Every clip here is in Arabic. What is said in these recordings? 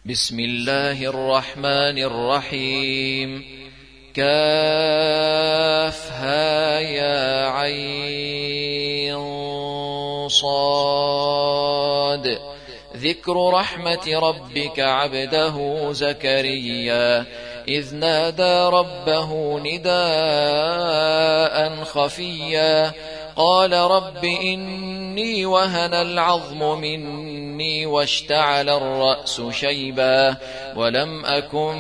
بسم الله الرحمن الرحيم. كافها يا عين صاد. ذكر رحمة ربك عبده زكريا إذ نادى ربه نداء خفيا قال رب إني وهن العظم مني واشتعل الرأس شيبا ولم أكن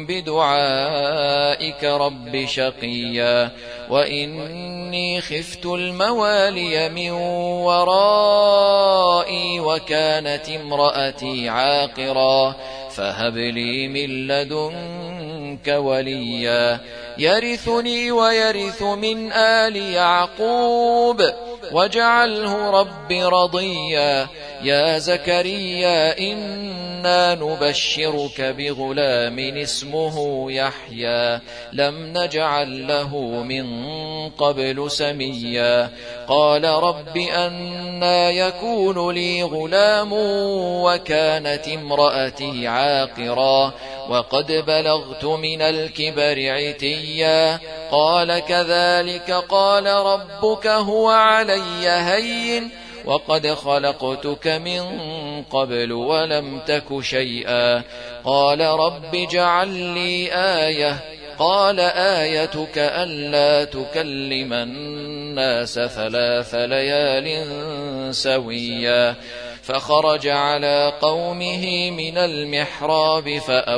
بدعائك رب شقيا وإني خفت الموالي من ورائي وكانت امرأتي عاقرا فهب لي من لدنك وليا يرثني ويرث من آل يعقوب واجعله رب رضيا يا زكريا إنا نبشرك بغلام اسمه يحيى لم نجعل له من قبل سميا قال رب أنى يكون لي غلام وكانت امرأتي عاقرا وقد بلغت من الكبر عتيا قال كذلك قال ربك هو علي هين وقد خلقتك من قبل ولم تك شيئا قال رب اجعل لي آية قال آيتك ألا تكلم الناس 3 ليال سويا فخرج على قومه من المحراب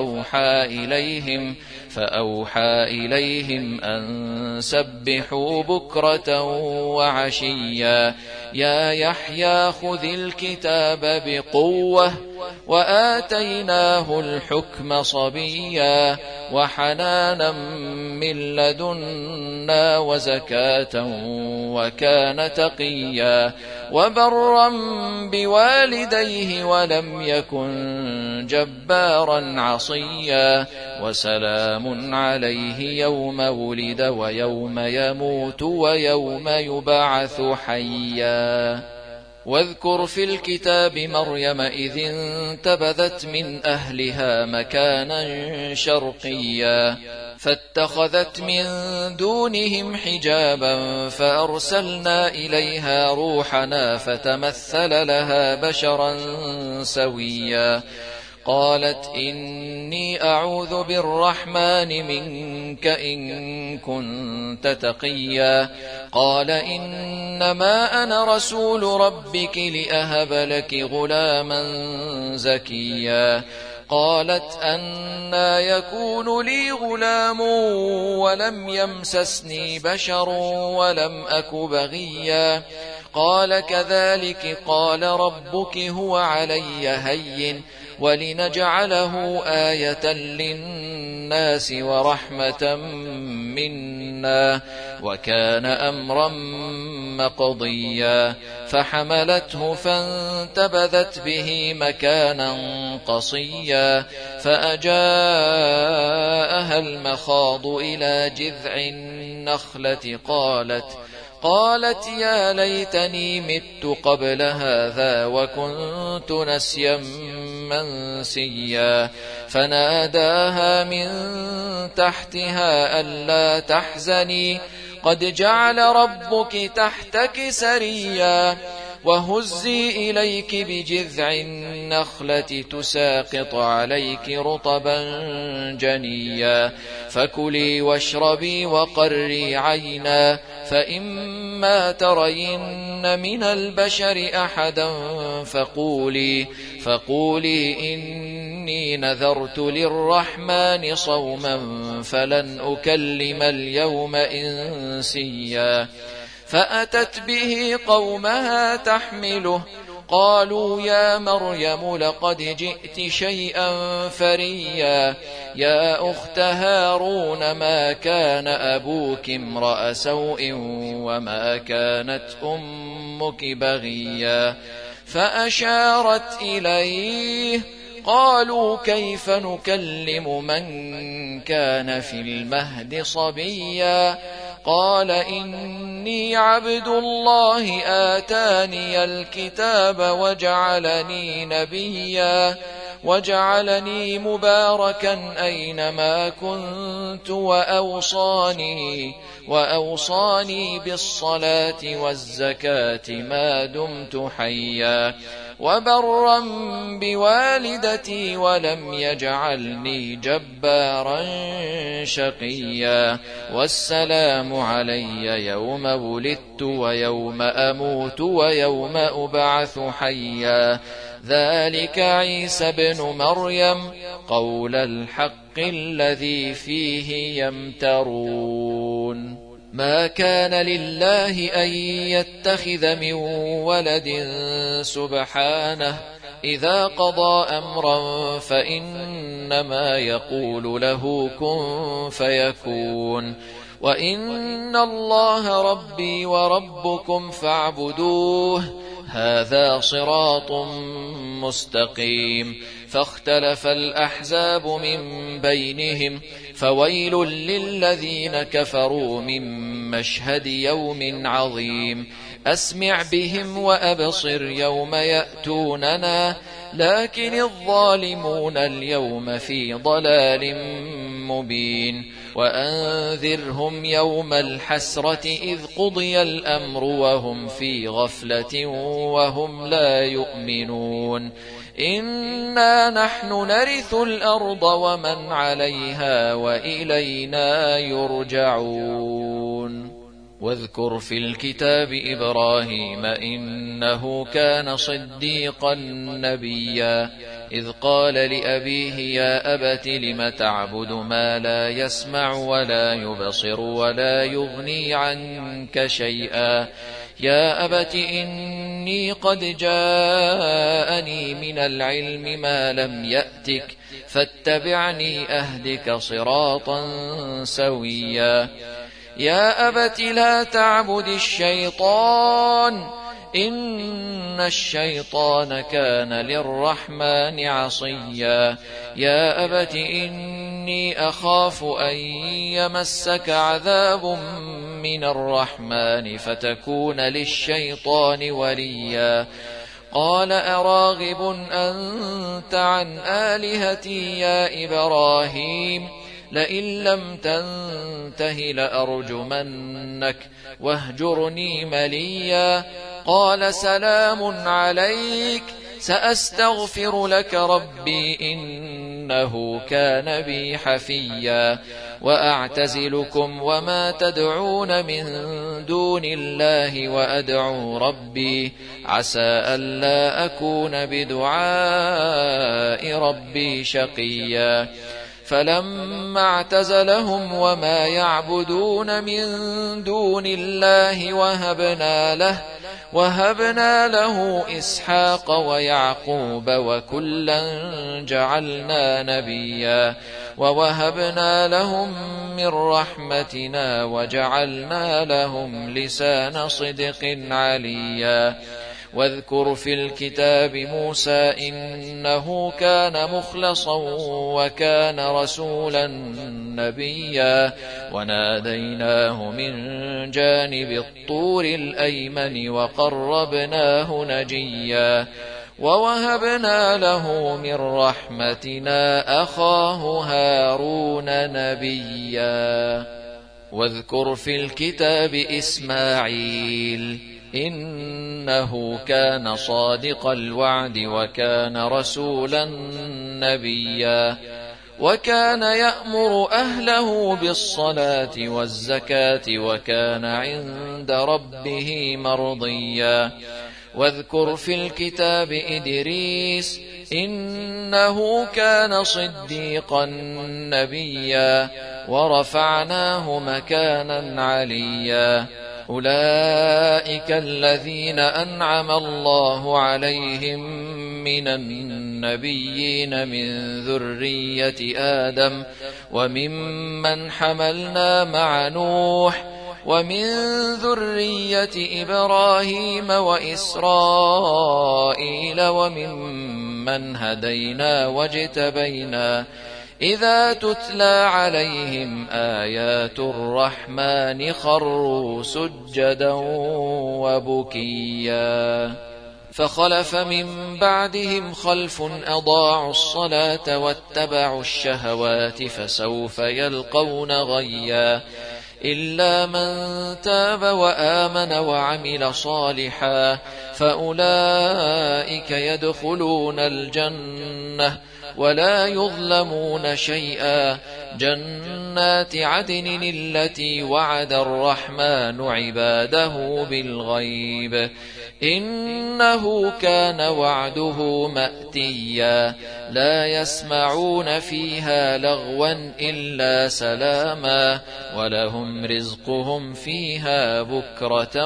فأوحى إليهم أن سبحوا بكرة وعشيا يا يحيى خذ الكتاب بقوة وآتيناه الحكم صبيا وحنانا من لدنا وزكاة وكان تقيا وبرا بوالديه ولم يكن جبارا عصيا وسلام عليه يوم ولد ويوم يموت ويوم يبعث حيا واذكر في الكتاب مريم إذ انتبذت من أهلها مكانا شرقيا فاتخذت من دونهم حجابا فأرسلنا إليها روحنا فتمثل لها بشرا سويا قالت إني أعوذ بالرحمن منك إن كنت تقيا قال إنما أنا رسول ربك لأهب لك غلاما زكيا قالت أنى يكون لي غلام ولم يمسسني بشر ولم أك بغيا قال كذلك قال ربك هو علي هين ولنجعله آية للناس ورحمة منا وكان أمرا مقضيا فحملته فانتبذت به مكانا قصيا فأجاءها المخاض إلى جذع النخلة قالت يا ليتني مت قبل هذا وكنت نسيا منسيا فناداها من تحتها ألا تحزني قد جعل ربك تحتك سريا وهزي إليك بجذع النخلة تساقط عليك رطبا جنيا فكلي واشربي وقري عينا فإما ترين من البشر أحدا فقولي إني نذرت للرحمن صوما فلن أكلم اليوم إنسيا فأتت به قومها تحمله قالوا يا مريم لقد جئت شيئا فريا يا أخت هارون ما كان أبوك امرأ سوء وما كانت أمك بغيا فأشارت إليه قالوا كيف نكلم من كان في المهد صبيا قال إني عبد الله آتاني الكتاب وجعلني نبيا وجعلني مباركا أينما كنت وأوصاني بالصلاة والزكاة ما دمت حيا وبرا بوالدتي ولم يجعلني جبارا شقيا والسلام علي يوم ولدت ويوم أموت ويوم أبعث حيا ذلك عيسى بن مريم قول الحق الذي فيه يمترون ما كان لله أن يتخذ من ولد سبحانه إذا قضى أمرا فإنما يقول له كن فيكون وإن الله ربي وربكم فاعبدوه هذا صراط مستقيم فاختلف الأحزاب من بينهم فويل للذين كفروا من مشهد يوم عظيم أسمع بهم وأبصر يوم يأتوننا لكن الظالمون اليوم في ضلال مبين وأنذرهم يوم الحسرة إذ قضي الأمر وهم في غفلة وهم لا يؤمنون إنا نحن نرث الأرض ومن عليها وإلينا يرجعون واذكر في الكتاب إبراهيم إنه كان صديقا نبيا إذ قال لأبيه يا أبت لم تعبد ما لا يسمع ولا يبصر ولا يغني عنك شيئا يا أبت إني قد جاءني من العلم ما لم يأتك فاتبعني أهدك صراطا سويا يا أبت لا تعبد الشيطان إن الشيطان كان للرحمن عصيا يا أبت إني أخاف أن يمسك عذاب من الرحمن فتكون للشيطان وليا قال أراغب أنت عن آلهتي يا إبراهيم لئن لم تنته لأرجمنك واهجرني مليا قال سلام عليك سأستغفر لك ربي إنه كان بي حفيا وأعتزلكم وما تدعون من دون الله وأدعو ربي عسى ألا أكون بدعاء ربي شقيا فلما اعتزلهم وما يعبدون من دون الله وهبنا له إسحاق ويعقوب وكلا جعلنا نبيا ووهبنا لهم من رحمتنا وجعلنا لهم لسان صدق عليا واذكر في الكتاب موسى إنه كان مخلصا وكان رسولا نبيا وناديناه من جانب الطور الأيمن وقربناه نجيا ووهبنا له من رحمتنا أخاه هارون نبيا واذكر في الكتاب إسماعيل إنه كان صادق الوعد وكان رسولا نبيا وكان يأمر أهله بالصلاة والزكاة وكان عند ربه مرضيا واذكر في الكتاب إدريس إنه كان صديقا نبيا ورفعناه مكانا عليا أولئك الذين أنعم الله عليهم من النبيين من ذرية آدم وممن حملنا مع نوح ومن ذرية إبراهيم وإسرائيل وممن هدينا واجتبينا إذا تتلى عليهم آيات الرحمن خروا سجدا وبكيا فخلف من بعدهم خلف أضاعوا الصلاة واتبعوا الشهوات فسوف يلقون غيا إلا من تاب وآمن وعمل صالحا فأولئك يدخلون الجنة ولا يظلمون شيئا جنات عدن التي وعد الرحمن عباده بالغيب إنه كان وعده مأتيا لا يسمعون فيها لغوا إلا سلاما ولهم رزقهم فيها بكرة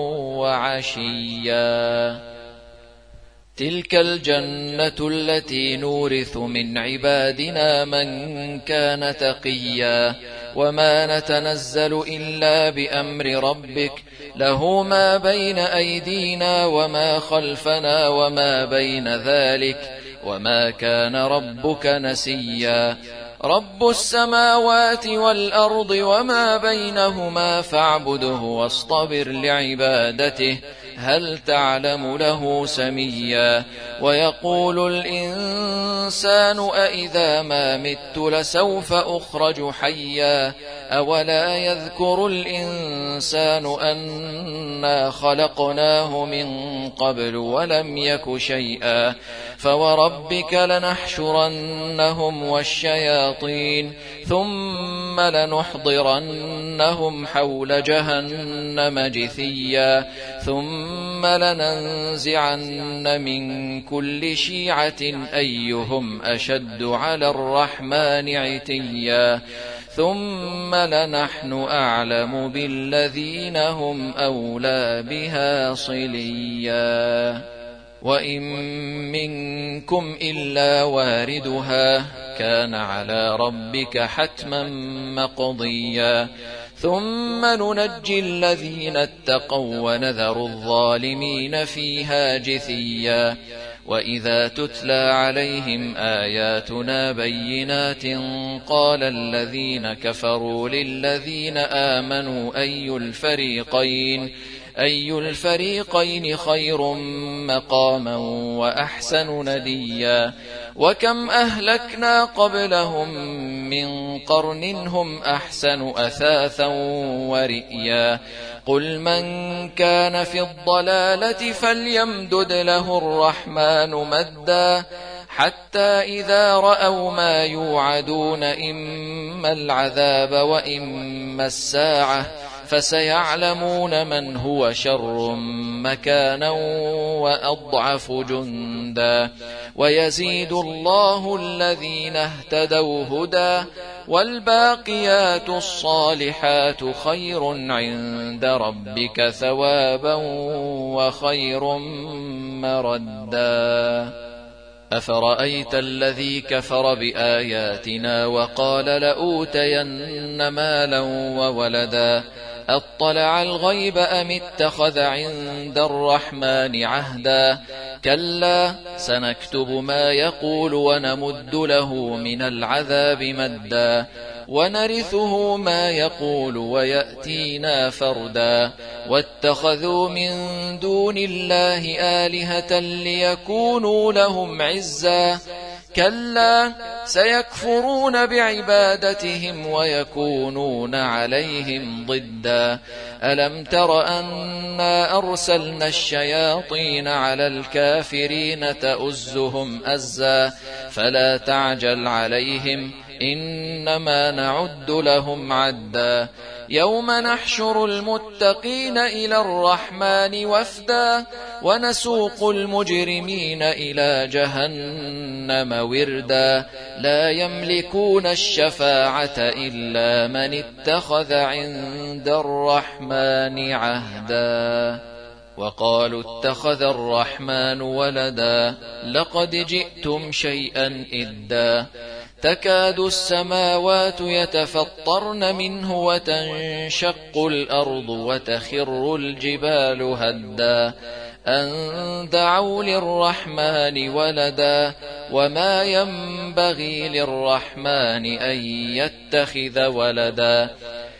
وعشيا تلك الجنة التي نورث من عبادنا من كان تقيا وما نتنزل إلا بأمر ربك له ما بين أيدينا وما خلفنا وما بين ذلك وما كان ربك نسيا رب السماوات والأرض وما بينهما فاعبده واصطبر لعبادته هل تعلم له سميا ويقول الإنسان أإذا ما مت لسوف أخرج حيا أولا يذكر الإنسان أنا خلقناه من قبل ولم يك شيئا فوربك لنحشرنهم والشياطين ثم لنحضرنهم حول جهنم جثيا ثم لننزعن من كل شيعة أيهم أشد على الرحمن عتيا ثم لنحن أعلم بالذين هم أولى بها صليا وإن منكم إلا واردها كان على ربك حتما مقضيا ثم ننجي الذين اتقوا ونذر الظالمين فيها جثيا وإذا تتلى عليهم آياتنا بينات قال الذين كفروا للذين آمنوا أي الفريقين خير مقاما وأحسن نديا وكم أهلكنا قبلهم من قرن هم أحسن أثاثا ورئيا قل من كان في الضلالة فليمدد له الرحمن مدا حتى إذا رأوا ما يوعدون إما العذاب وإما الساعة فسيعلمون من هو شر مكانا وأضعف جندا ويزيد الله الذين اهتدوا هدى والباقيات الصالحات خير عند ربك ثوابا وخير مردا أفرأيت الذي كفر بآياتنا وقال لأوتين مالا وولدا أطلع الغيب أم اتخذ عند الرحمن عهدا كلا سنكتب ما يقول ونمد له من العذاب مدا ونرثه ما يقول ويأتينا فردا واتخذوا من دون الله آلهة ليكونوا لهم عزا كلا سيكفرون بعبادتهم ويكونون عليهم ضدا ألم تر أنا أرسلنا الشياطين على الكافرين تؤزهم أزا فلا تعجل عليهم إنما نعد لهم عدا يوم نحشر المتقين إلى الرحمن وفدا ونسوق المجرمين إلى جهنم وردا لا يملكون الشفاعة إلا من اتخذ عند الرحمن عهدا وقالوا اتخذ الرحمن ولدا لقد جئتم شيئا إدا تكاد السماوات يتفطرن منه وتنشق الأرض وتخر الجبال هدا أن دعوا للرحمن ولدا وما ينبغي للرحمن أن يتخذ ولدا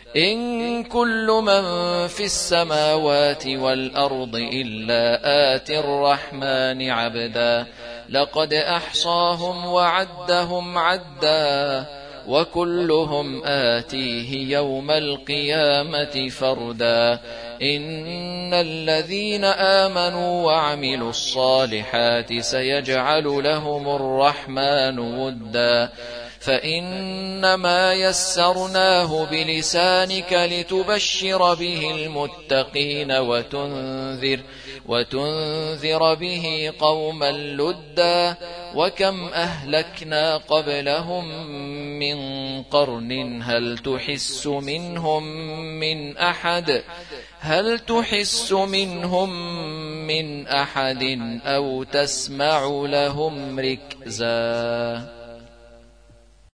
إن كل من في السماوات والأرض إلا آتي الرحمن عبدا لقد أحصاهم وعدهم عدا وكلهم آتيه يوم القيامة فردا إن الذين آمنوا وعملوا الصالحات سيجعل لهم الرحمن ودا فإنما يسرناه بلسانك لتبشر به المتقين وتنذر به قوما لدا وكم أهلكنا قبلهم من قرن هل تحس منهم من أحد أو تسمع لهم ركزا.